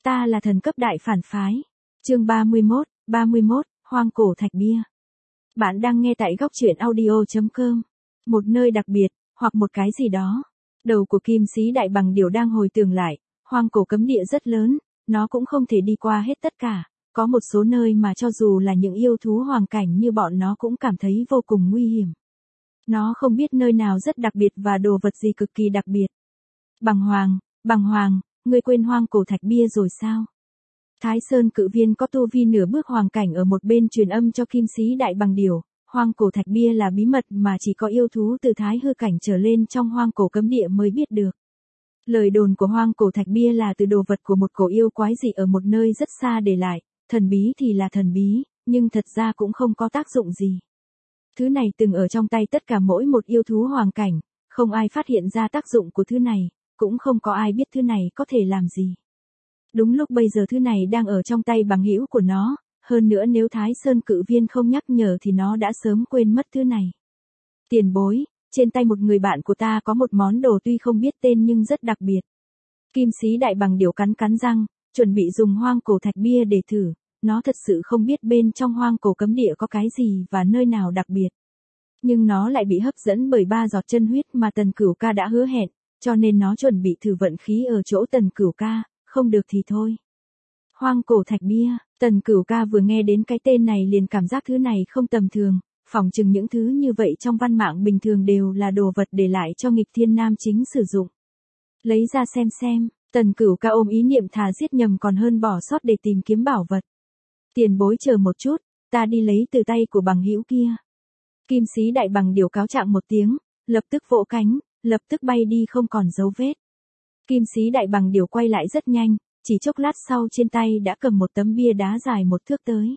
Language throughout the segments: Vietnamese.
Ta là thần cấp đại phản phái. Chương 31, Hoang cổ thạch bia. Bạn đang nghe tại góc truyện audio.com. Một nơi đặc biệt, hoặc một cái gì đó. Đầu của Kim Sĩ Đại Bằng Điểu đang hồi tưởng lại, hoang cổ cấm địa rất lớn, nó cũng không thể đi qua hết tất cả. Có một số nơi mà cho dù là những yêu thú hoàng cảnh như bọn nó cũng cảm thấy vô cùng nguy hiểm. Nó không biết nơi nào rất đặc biệt và đồ vật gì cực kỳ đặc biệt. Bằng Hoàng, ngươi quên hoang cổ thạch bia rồi sao? Thái Sơn Cự Viên có tu vi nửa bước hoàng cảnh ở một bên truyền âm cho Kim Sĩ Đại Bằng Điểu, hoang cổ thạch bia là bí mật mà chỉ có yêu thú từ thái hư cảnh trở lên trong hoang cổ cấm địa mới biết được. Lời đồn của hoang cổ thạch bia là từ đồ vật của một cổ yêu quái dị ở một nơi rất xa để lại, thần bí thì là thần bí, nhưng thật ra cũng không có tác dụng gì. Thứ này từng ở trong tay tất cả mỗi một yêu thú hoàng cảnh, không ai phát hiện ra tác dụng của thứ này, cũng không có ai biết thứ này có thể làm gì. Đúng lúc bây giờ thứ này đang ở trong tay bằng hữu của nó, hơn nữa nếu Thái Sơn Cự Viên không nhắc nhở thì nó đã sớm quên mất thứ này. Tiền bối, trên tay một người bạn của ta có một món đồ tuy không biết tên nhưng rất đặc biệt. Kim Sĩ Đại Bằng Điểu cắn răng, chuẩn bị dùng hoang cổ thạch bia để thử, nó thật sự không biết bên trong hoang cổ cấm địa có cái gì và nơi nào đặc biệt. Nhưng nó lại bị hấp dẫn bởi 3 giọt chân huyết mà Tần Cửu Ca đã hứa hẹn, cho nên nó chuẩn bị thử vận khí ở chỗ Tần Cửu Ca, không được thì thôi. Hoang cổ thạch bia, Tần Cửu Ca vừa nghe đến cái tên này liền cảm giác thứ này không tầm thường, phỏng chừng những thứ như vậy trong văn mạng bình thường đều là đồ vật để lại cho nghịch thiên nam chính sử dụng. Lấy ra xem, Tần Cửu Ca ôm ý niệm thà giết nhầm còn hơn bỏ sót để tìm kiếm bảo vật. Tiền bối chờ một chút, ta đi lấy từ tay của bằng hữu kia. Kim Sĩ Đại Bằng Điểu cáo trạng một tiếng, lập tức vỗ cánh, lập tức bay đi không còn dấu vết. Kim Sĩ Đại Bằng Điểu quay lại rất nhanh, chỉ chốc lát sau trên tay đã cầm một tấm bia đá dài 1 thước tới.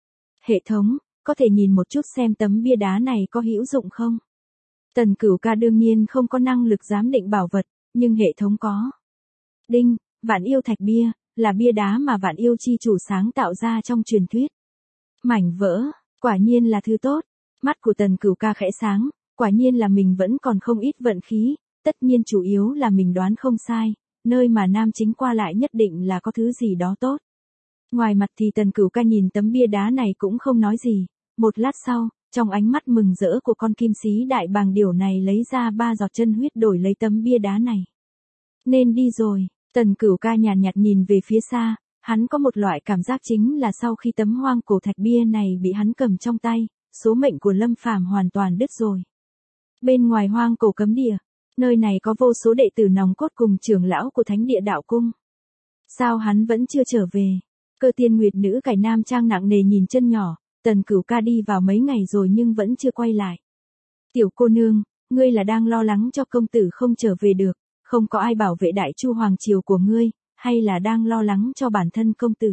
Hệ thống, có thể nhìn một chút xem tấm bia đá này có hữu dụng không? Tần Cửu Ca đương nhiên không có năng lực giám định bảo vật, nhưng hệ thống có. Đinh, Vạn Yêu Thạch Bia, là bia đá mà Vạn Yêu chi chủ sáng tạo ra trong truyền thuyết. Mảnh vỡ, quả nhiên là thứ tốt. Mắt của Tần Cửu Ca khẽ sáng, quả nhiên là mình vẫn còn không ít vận khí, tất nhiên chủ yếu là mình đoán không sai, nơi mà nam chính qua lại nhất định là có thứ gì đó tốt. Ngoài mặt thì Tần Cửu Ca nhìn tấm bia đá này cũng không nói gì, một lát sau, trong ánh mắt mừng rỡ của con Kim Sĩ Đại Bàng Điểu này lấy ra 3 giọt chân huyết đổi lấy tấm bia đá này. Nên đi rồi, Tần Cửu Ca nhàn nhạt nhìn về phía xa, hắn có một loại cảm giác chính là sau khi tấm hoang cổ thạch bia này bị hắn cầm trong tay, số mệnh của Lâm Phàm hoàn toàn đứt rồi. Bên ngoài hoang cổ cấm địa, nơi này có vô số đệ tử nòng cốt cùng trưởng lão của Thánh Địa Đạo Cung. Sao hắn vẫn chưa trở về? Cơ Tiên Nguyệt nữ cải nam trang nặng nề nhìn chân nhỏ, Tần Cửu Ca đi vào mấy ngày rồi nhưng vẫn chưa quay lại. Tiểu cô nương, ngươi là đang lo lắng cho công tử không trở về được, không có ai bảo vệ Đại Chu hoàng triều của ngươi, hay là đang lo lắng cho bản thân công tử?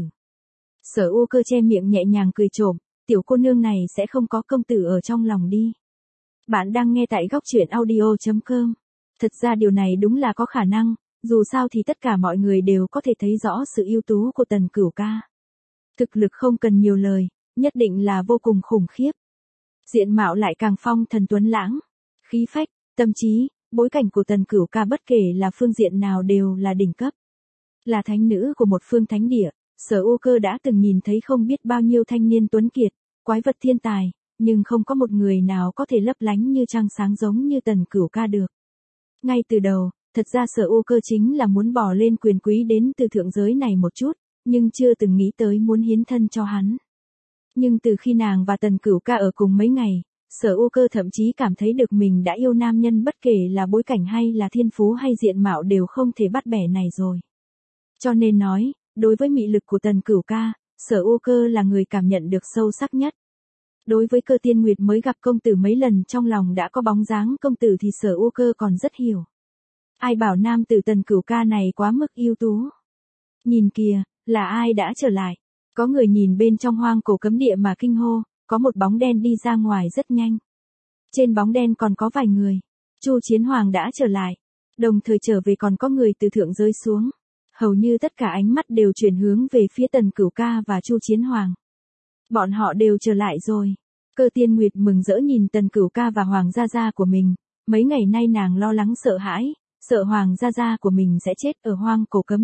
Sở U Cơ che miệng nhẹ nhàng cười trộm, tiểu cô nương này sẽ không có công tử ở trong lòng đi. Bạn đang nghe tại góc truyện audio.com. Thật ra điều này đúng là có khả năng, dù sao thì tất cả mọi người đều có thể thấy rõ sự ưu tú của Tần Cửu Ca. Thực lực không cần nhiều lời, nhất định là vô cùng khủng khiếp. Diện mạo lại càng phong thần tuấn lãng, khí phách, tâm trí, bối cảnh của Tần Cửu Ca bất kể là phương diện nào đều là đỉnh cấp. Là thánh nữ của một phương thánh địa, Sở U Cơ đã từng nhìn thấy không biết bao nhiêu thanh niên tuấn kiệt, quái vật thiên tài, nhưng không có một người nào có thể lấp lánh như trăng sáng giống như Tần Cửu Ca được. Ngay từ đầu, thật ra Sở U Cơ chính là muốn bỏ lên quyền quý đến từ thượng giới này một chút, nhưng chưa từng nghĩ tới muốn hiến thân cho hắn. Nhưng từ khi nàng và Tần Cửu Ca ở cùng mấy ngày, Sở U Cơ thậm chí cảm thấy được mình đã yêu nam nhân bất kể là bối cảnh hay là thiên phú hay diện mạo đều không thể bắt bẻ này rồi. Cho nên nói, đối với mị lực của Tần Cửu Ca, Sở U Cơ là người cảm nhận được sâu sắc nhất. Đối với Cơ Tiên Nguyệt mới gặp công tử mấy lần trong lòng đã có bóng dáng công tử thì Sở U Cơ còn rất hiểu. Ai bảo nam tử Tần Cửu Ca này quá mức ưu tú. Nhìn kìa, là ai đã trở lại? Có người nhìn bên trong hoang cổ cấm địa mà kinh hô, có một bóng đen đi ra ngoài rất nhanh. Trên bóng đen còn có vài người. Chu Chiến Hoàng đã trở lại. Đồng thời trở về còn có người từ thượng giới xuống. Hầu như tất cả ánh mắt đều chuyển hướng về phía Tần Cửu Ca và Chu Chiến Hoàng. Bọn họ đều trở lại rồi. Cơ Tiên Nguyệt mừng rỡ nhìn Tần Cửu Ca và Hoàng gia gia của mình. Mấy ngày nay nàng lo lắng sợ hãi, sợ Hoàng gia gia của mình sẽ chết ở hoang cổ cấm địa,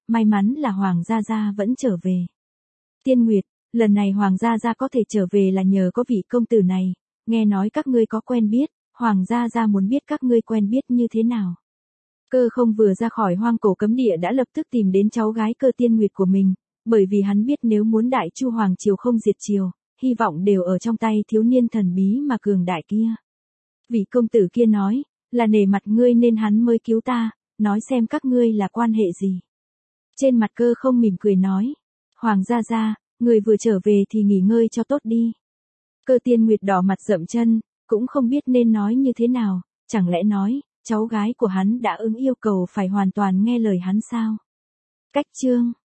may mắn là Hoàng Gia Gia vẫn trở về. Tiên Nguyệt, lần này Hoàng Gia Gia có thể trở về là nhờ có vị công tử này, nghe nói các ngươi có quen biết, Hoàng Gia Gia muốn biết các ngươi quen biết như thế nào. Cơ không vừa ra khỏi hoang cổ cấm địa đã lập tức tìm đến cháu gái Cơ Tiên Nguyệt của mình, bởi vì hắn biết nếu muốn Đại Chu Hoàng Triều không diệt triều, hy vọng đều ở trong tay thiếu niên thần bí mà cường đại kia. Vị công tử kia nói, là nể mặt ngươi nên hắn mới cứu ta, nói xem các ngươi là quan hệ gì. Trên mặt Cơ không mỉm cười nói, Hoàng Gia Gia, người vừa trở về thì nghỉ ngơi cho tốt đi. Cơ Tiên Nguyệt đỏ mặt dậm chân, cũng không biết nên nói như thế nào, chẳng lẽ nói, cháu gái của hắn đã ứng yêu cầu phải hoàn toàn nghe lời hắn sao? Cách chương